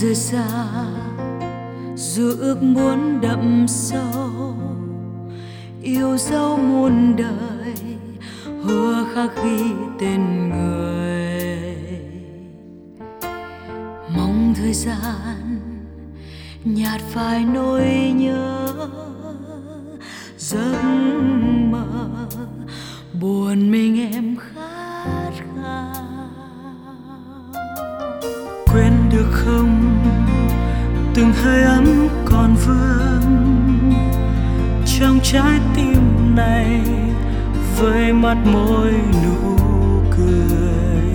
rời xa dù ước muốn đậm sâu, yêu dấu muôn đời hứa khắc ghi tên người. Mong thời gian nhạt phai nỗi nhớ, giấc mơ buồn mình em khát khao. Quên được không từng hơi ấm còn vương trong trái tim này, với mắt môi nụ cười.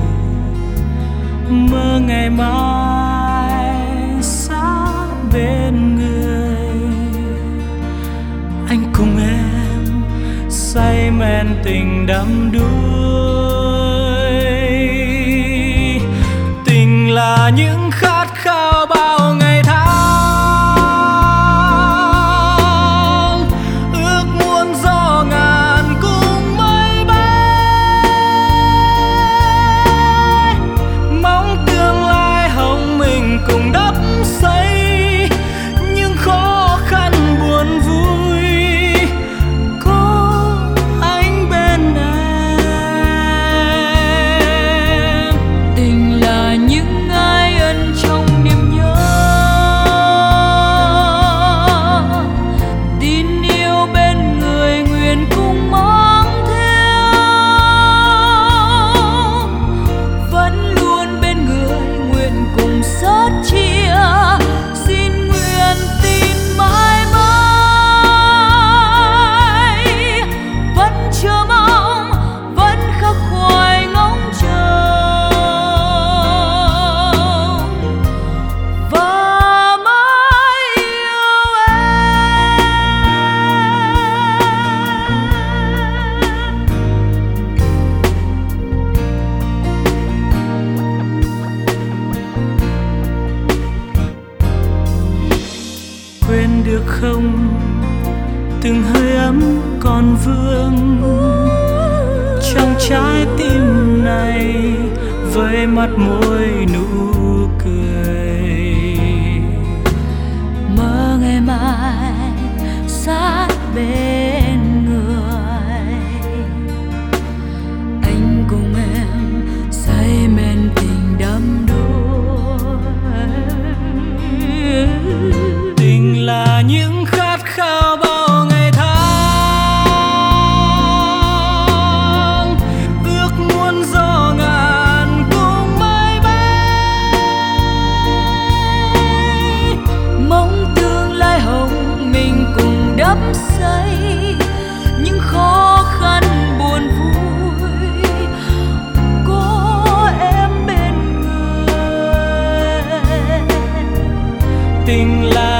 Mơ ngày mai xa bên người, anh cùng em say men tình đắm đuối. Tình là những khát khao bao ngày tháng, ước muốn gió ngàn cùng mây bay. Mong tương lai hồng mình cùng đắp xây những khó khăn buồn vui. Có anh bên em. Tình là những ai ân trong niềm nhớ, tin yêu bên người nguyện cùng mang theo, vẫn luôn bên người nguyện cùng sớt chia. Xin nguyện tin mãi mãi, vẫn chờ mong, vẫn khắc khoải ngóng trông và mãi yêu em. Quên được không từng hơi ấm còn vương trong trái tim này, với mắt môi nụ cười. Mơ ngày mai sát bên người, anh cùng em say men tình đắm đuối. Tình là những khát khao bao ngày tháng, ước muốn gió ngàn cùng mây bay. Mong tương lai hồng mình cùng đắp xây những khó khăn buồn vui. Có em bên người. Tình là